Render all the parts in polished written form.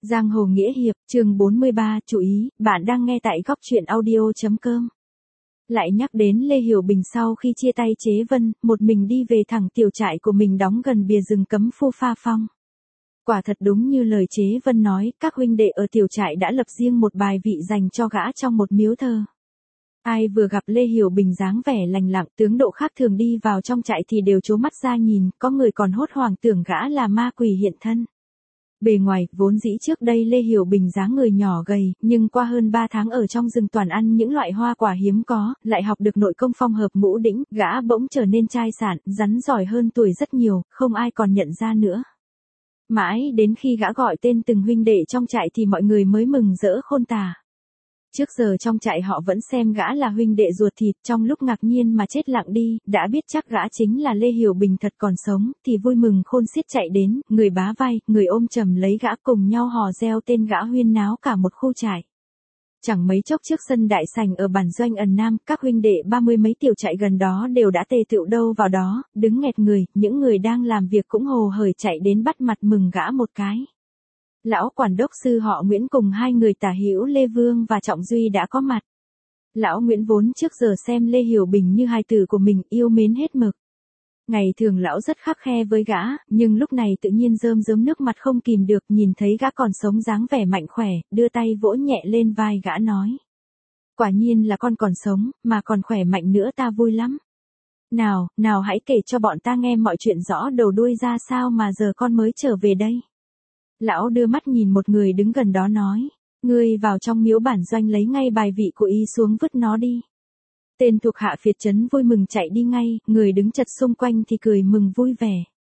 Giang hồ nghĩa hiệp, chương 43, chú ý, bạn đang nghe tại góc truyện audio.com. Lại nhắc đến Lê Hiểu Bình sau khi chia tay Chế Vân, một mình đi về thẳng tiểu trại của mình đóng gần bìa rừng cấm Phu Pha Phong. Quả thật đúng như lời Chế Vân nói, các huynh đệ ở tiểu trại đã lập riêng một bài vị dành cho gã trong một miếu thờ. Ai vừa gặp Lê Hiểu Bình dáng vẻ lành lặng, tướng độ khác thường đi vào trong trại thì đều trố mắt ra nhìn, có người còn hốt hoảng tưởng gã là ma quỷ hiện thân. Bề ngoài, vốn dĩ trước đây Lê Hiểu Bình dáng người nhỏ gầy, nhưng qua hơn 3 tháng ở trong rừng toàn ăn những loại hoa quả hiếm có, lại học được nội công phong hợp ngũ đỉnh, gã bỗng trở nên trai sạn, rắn giỏi hơn tuổi rất nhiều, không ai còn nhận ra nữa. Mãi đến khi gã gọi tên từng huynh đệ trong trại thì mọi người mới mừng rỡ khôn tả. Trước giờ trong trại họ vẫn xem gã là huynh đệ ruột thịt, trong lúc ngạc nhiên mà chết lặng đi, đã biết chắc gã chính là Lê Hiểu Bình thật còn sống, thì vui mừng khôn xiết chạy đến, người bá vai, người ôm chầm lấy gã cùng nhau hò reo tên gã huyên náo cả một khu trại. Chẳng mấy chốc trước sân đại sảnh ở bản doanh ẩn Nam, các huynh đệ 30 mấy tiểu trại gần đó đều đã tề tựu đâu vào đó, đứng nghẹt người, những người đang làm việc cũng hồ hởi chạy đến bắt mặt mừng gã một cái. Lão quản đốc sư họ Nguyễn cùng hai người tả hữu Lê Vương và Trọng Duy đã có mặt. Lão Nguyễn vốn trước giờ xem Lê Hiểu Bình như hài tử của mình, yêu mến hết mực. Ngày thường lão rất khắt khe với gã, nhưng lúc này tự nhiên rơm rớm nước mặt không kìm được, nhìn thấy gã còn sống dáng vẻ mạnh khỏe, đưa tay vỗ nhẹ lên vai gã nói. Quả nhiên là con còn sống, mà còn khỏe mạnh nữa, ta vui lắm. Nào hãy kể cho bọn ta nghe mọi chuyện rõ đầu đuôi ra sao mà giờ con mới trở về đây. Lão đưa mắt nhìn một người đứng gần đó nói, ngươi vào trong miếu bản doanh lấy ngay bài vị của y xuống vứt nó đi. Tên thuộc hạ phiệt trấn vui mừng chạy đi ngay, người đứng chật xung quanh thì cười mừng vui vẻ.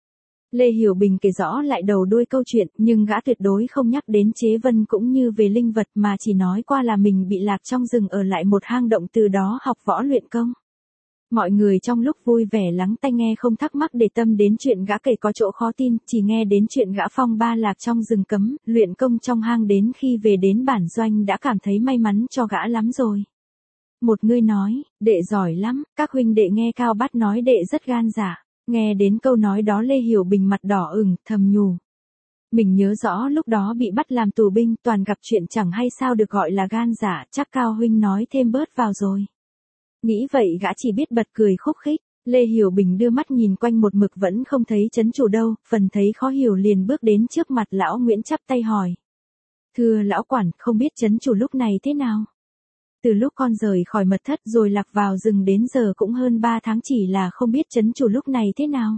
Lê Hiểu Bình kể rõ lại đầu đuôi câu chuyện, nhưng gã tuyệt đối không nhắc đến Chế Vân cũng như về linh vật mà chỉ nói qua là mình bị lạc trong rừng ở lại một hang động, từ đó học võ luyện công. Mọi người trong lúc vui vẻ lắng tai nghe không thắc mắc để tâm đến chuyện gã kể có chỗ khó tin, chỉ nghe đến chuyện gã phong ba lạc trong rừng cấm, luyện công trong hang, đến khi về đến bản doanh đã cảm thấy may mắn cho gã lắm rồi. Một người nói, đệ giỏi lắm, các huynh đệ nghe Cao Bát nói đệ rất gan dạ. Nghe đến câu nói đó Lê Hiểu Bình mặt đỏ ửng, thầm nhủ. Mình nhớ rõ lúc đó bị bắt làm tù binh, toàn gặp chuyện chẳng hay sao được gọi là gan dạ, chắc Cao huynh nói thêm bớt vào rồi. Nghĩ vậy gã chỉ biết bật cười khúc khích. Lê Hiểu Bình đưa mắt nhìn quanh một mực vẫn không thấy trấn chủ đâu, phần thấy khó hiểu liền bước đến trước mặt lão Nguyễn chắp tay hỏi. Thưa lão quản, không biết trấn chủ lúc này thế nào? Từ lúc con rời khỏi mật thất rồi lạc vào rừng đến giờ cũng hơn 3 tháng, chỉ là không biết trấn chủ lúc này thế nào.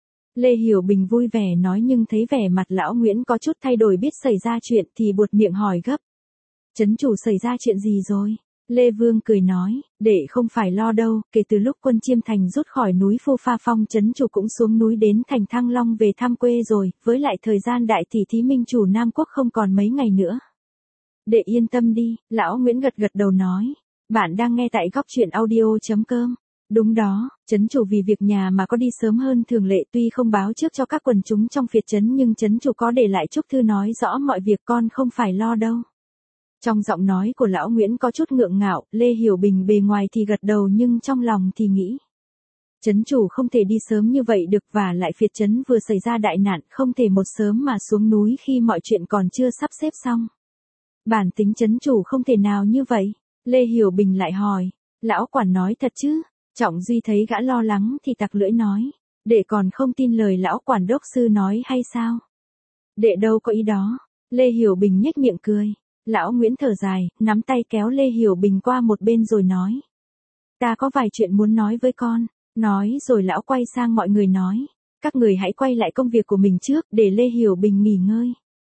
Lê Hiểu Bình vui vẻ nói, nhưng thấy vẻ mặt lão Nguyễn có chút thay đổi biết xảy ra chuyện thì buột miệng hỏi gấp. Trấn chủ xảy ra chuyện gì rồi? Lê Vương cười nói, đệ không phải lo đâu, kể từ lúc quân Chiêm Thành rút khỏi núi Phu Pha Phong, trấn chủ cũng xuống núi đến thành Thăng Long về thăm quê rồi, với lại thời gian đại tỷ thí minh chủ Nam Quốc không còn mấy ngày nữa. Đệ yên tâm đi, lão Nguyễn gật gật đầu nói, bạn đang nghe tại góc truyện audio.com. Đúng đó, trấn chủ vì việc nhà mà có đi sớm hơn thường lệ, tuy không báo trước cho các quần chúng trong phiệt trấn nhưng trấn chủ có để lại chúc thư nói rõ mọi việc, con không phải lo đâu. Trong giọng nói của lão Nguyễn có chút ngượng ngạo, Lê Hiểu Bình bề ngoài thì gật đầu nhưng trong lòng thì nghĩ. Trấn chủ không thể đi sớm như vậy được, và lại phiệt trấn vừa xảy ra đại nạn, không thể một sớm mà xuống núi khi mọi chuyện còn chưa sắp xếp xong. Bản tính trấn chủ không thể nào như vậy. Lê Hiểu Bình lại hỏi, lão quản nói thật chứ? Trọng Duy thấy gã lo lắng thì tặc lưỡi nói, đệ còn không tin lời lão quản đốc sư nói hay sao? Đệ đâu có ý đó. Lê Hiểu Bình nhếch miệng cười. Lão Nguyễn thở dài, nắm tay kéo Lê Hiểu Bình qua một bên rồi nói. Ta có vài chuyện muốn nói với con. Nói rồi lão quay sang mọi người nói. Các người hãy quay lại công việc của mình trước, để Lê Hiểu Bình nghỉ ngơi.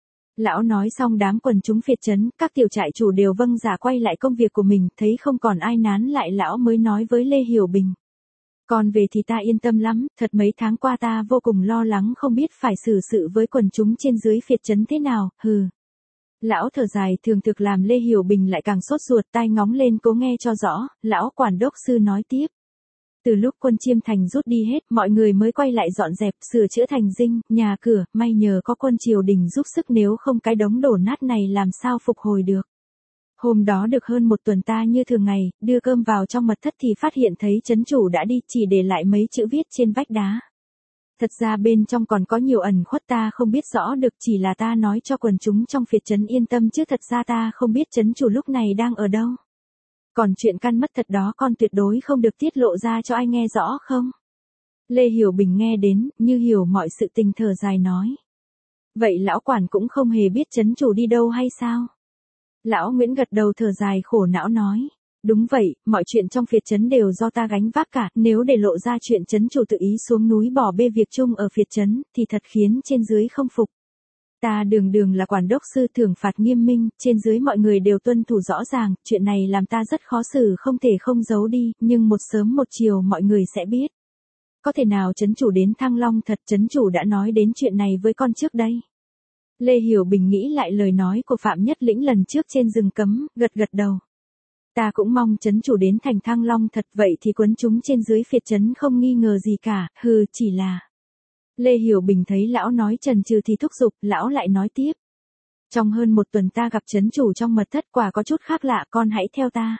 Lão nói xong đám quần chúng phiệt trấn, các tiểu trại chủ đều vâng dạ quay lại công việc của mình, thấy không còn ai nán lại lão mới nói với Lê Hiểu Bình. Còn về thì ta yên tâm lắm, thật mấy tháng qua ta vô cùng lo lắng không biết phải xử sự với quần chúng trên dưới phiệt trấn thế nào, hừ. Lão thở dài thường thực làm Lê Hiểu Bình lại càng sốt ruột, tai ngóng lên cố nghe cho rõ, lão quản đốc sư nói tiếp. Từ lúc quân Chiêm Thành rút đi hết, mọi người mới quay lại dọn dẹp, sửa chữa thành dinh, nhà cửa, may nhờ có quân triều đình giúp sức, nếu không cái đống đổ nát này làm sao phục hồi được. Hôm đó được hơn một tuần ta như thường ngày, đưa cơm vào trong mật thất thì phát hiện thấy trấn chủ đã đi, chỉ để lại mấy chữ viết trên vách đá. Thật ra bên trong còn có nhiều ẩn khuất ta không biết rõ được, chỉ là ta nói cho quần chúng trong phiệt trấn yên tâm chứ thật ra ta không biết trấn chủ lúc này đang ở đâu. Còn chuyện căn mất thật đó con tuyệt đối không được tiết lộ ra cho ai nghe rõ không? Lê Hiểu Bình nghe đến, như hiểu mọi sự tình thở dài nói. Vậy lão quản cũng không hề biết trấn chủ đi đâu hay sao? Lão Nguyễn gật đầu thở dài khổ não nói. Đúng vậy, mọi chuyện trong phiệt trấn đều do ta gánh vác cả, nếu để lộ ra chuyện trấn chủ tự ý xuống núi bỏ bê việc chung ở phiệt trấn, thì thật khiến trên dưới không phục. Ta đường đường là quản đốc sư, thưởng phạt nghiêm minh, trên dưới mọi người đều tuân thủ rõ ràng, chuyện này làm ta rất khó xử, không thể không giấu đi, nhưng một sớm một chiều mọi người sẽ biết. Có thể nào trấn chủ đến Thăng Long thật, trấn chủ đã nói đến chuyện này với con trước đây? Lê Hiểu Bình nghĩ lại lời nói của Phạm Nhất Lĩnh lần trước trên rừng cấm, gật gật đầu. Ta cũng mong trấn chủ đến thành Thăng Long thật, vậy thì quấn chúng trên dưới phiệt trấn không nghi ngờ gì cả, chỉ là... Lê Hiểu Bình thấy lão nói chần chừ thì thúc giục, lão lại nói tiếp. Trong hơn một tuần ta gặp trấn chủ trong mật thất, quả có chút khác lạ, con hãy theo ta.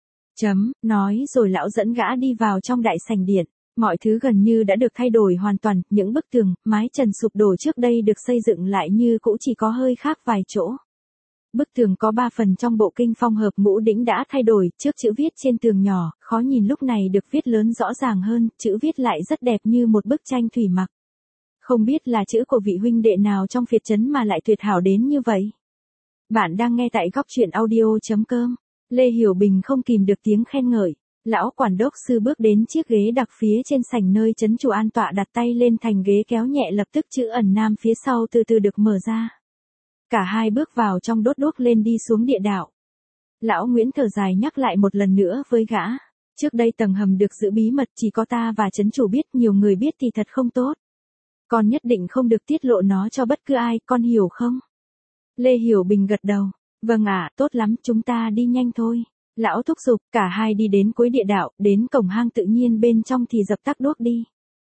Nói rồi lão dẫn gã đi vào trong đại sảnh điện. Mọi thứ gần như đã được thay đổi hoàn toàn, những bức tường, mái trần sụp đổ trước đây được xây dựng lại như cũ, chỉ có hơi khác vài chỗ. Bức tường có 3 phần trong bộ kinh phong hợp ngũ đỉnh đã thay đổi, trước chữ viết trên tường nhỏ, khó nhìn lúc này được viết lớn rõ ràng hơn, chữ viết lại rất đẹp như một bức tranh thủy mặc. Không biết là chữ của vị huynh đệ nào trong phiệt trấn mà lại tuyệt hảo đến như vậy. Bạn đang nghe tại góc truyện audio.com. Lê Hiểu Bình không kìm được tiếng khen ngợi. Lão quản đốc sư bước đến chiếc ghế đặc phía trên sảnh nơi trấn chủ an tọa, đặt tay lên thành ghế kéo nhẹ, lập tức chữ ẩn nam phía sau từ từ được mở ra. Cả hai bước vào trong, đốt đuốc lên đi xuống địa đạo. Lão Nguyễn thở dài nhắc lại một lần nữa với gã. Trước đây tầng hầm được giữ bí mật, chỉ có ta và trấn chủ biết, nhiều người biết thì thật không tốt. Con nhất định không được tiết lộ nó cho bất cứ ai, con hiểu không? Lê Hiểu Bình gật đầu. Vâng ạ, tốt lắm, chúng ta đi nhanh thôi. Lão thúc giục, cả hai đi đến cuối địa đạo, đến cổng hang tự nhiên bên trong thì dập tắt đuốc đi.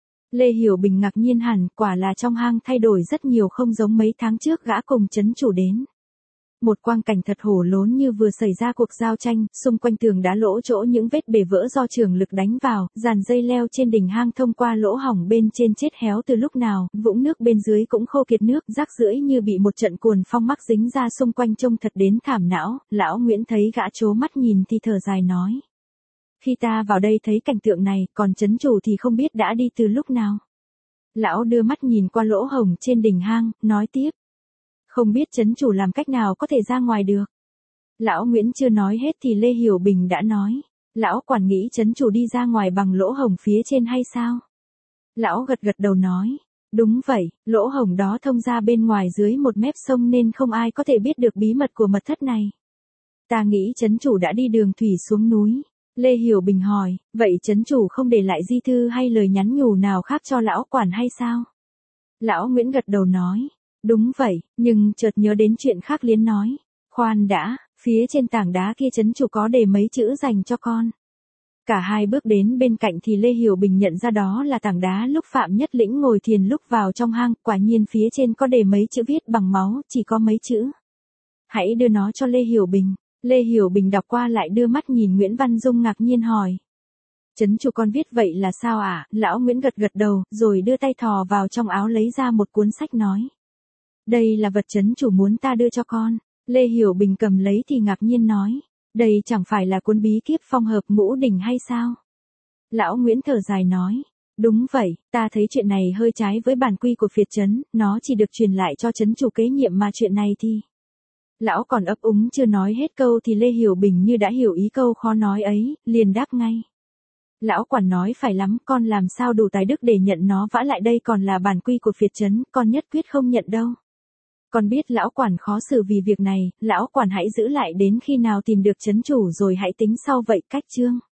Lê Hiểu Bình ngạc nhiên hẳn, quả là trong hang thay đổi rất nhiều, không giống mấy tháng trước gã cùng trấn chủ đến. Một quang cảnh thật hổ lốn như vừa xảy ra cuộc giao tranh, xung quanh tường đá lỗ chỗ những vết bể vỡ do trường lực đánh vào, dàn dây leo trên đỉnh hang thông qua lỗ hỏng bên trên chết héo từ lúc nào, vũng nước bên dưới cũng khô kiệt nước, rác rưởi như bị một trận cuồng phong mắc dính ra xung quanh, trông thật đến thảm não. Lão Nguyễn thấy gã trố mắt nhìn thì thở dài nói. Khi ta vào đây thấy cảnh tượng này, còn trấn chủ thì không biết đã đi từ lúc nào. Lão đưa mắt nhìn qua lỗ hổng trên đỉnh hang, nói tiếp. Không biết trấn chủ làm cách nào có thể ra ngoài được. Lão Nguyễn chưa nói hết thì Lê Hiểu Bình đã nói. Lão quản nghĩ trấn chủ đi ra ngoài bằng lỗ hổng phía trên hay sao? Lão gật gật đầu nói. Đúng vậy, lỗ hổng đó thông ra bên ngoài dưới một mép sông nên không ai có thể biết được bí mật của mật thất này. Ta nghĩ trấn chủ đã đi đường thủy xuống núi. Lê Hiểu Bình hỏi, vậy trấn chủ không để lại di thư hay lời nhắn nhủ nào khác cho lão quản hay sao? Lão Nguyễn gật đầu nói. Đúng vậy, nhưng chợt nhớ đến chuyện khác liền nói. Khoan đã, phía trên tảng đá kia trấn chủ có để mấy chữ dành cho con. Cả hai bước đến bên cạnh thì Lê Hiểu Bình nhận ra đó là tảng đá lúc Phạm Nhất Lĩnh ngồi thiền lúc vào trong hang, quả nhiên phía trên có để mấy chữ viết bằng máu, chỉ có mấy chữ. Hãy đưa nó cho Lê Hiểu Bình. Lê Hiểu Bình đọc qua lại đưa mắt nhìn Nguyễn Văn Dung ngạc nhiên hỏi. Trấn chủ con viết vậy là sao ạ? Lão Nguyễn gật gật đầu, rồi đưa tay thò vào trong áo lấy ra một cuốn sách nói. Đây là vật trấn chủ muốn ta đưa cho con. Lê Hiểu Bình cầm lấy thì ngạc nhiên nói. Đây chẳng phải là cuốn bí kíp phong hợp ngũ đỉnh hay sao? Lão Nguyễn thở dài nói. Đúng vậy, ta thấy chuyện này hơi trái với bản quy của phiệt trấn, nó chỉ được truyền lại cho trấn chủ kế nhiệm mà chuyện này thì... Lão còn ấp úng chưa nói hết câu thì Lê Hiểu Bình như đã hiểu ý câu khó nói ấy, liền đáp ngay. Lão quản nói phải lắm, con làm sao đủ tài đức để nhận nó, vả lại đây còn là bản quy của phiệt trấn, con nhất quyết không nhận đâu. Con biết lão quản khó xử vì việc này, lão quản hãy giữ lại đến khi nào tìm được trấn chủ rồi hãy tính sau vậy. Cách chương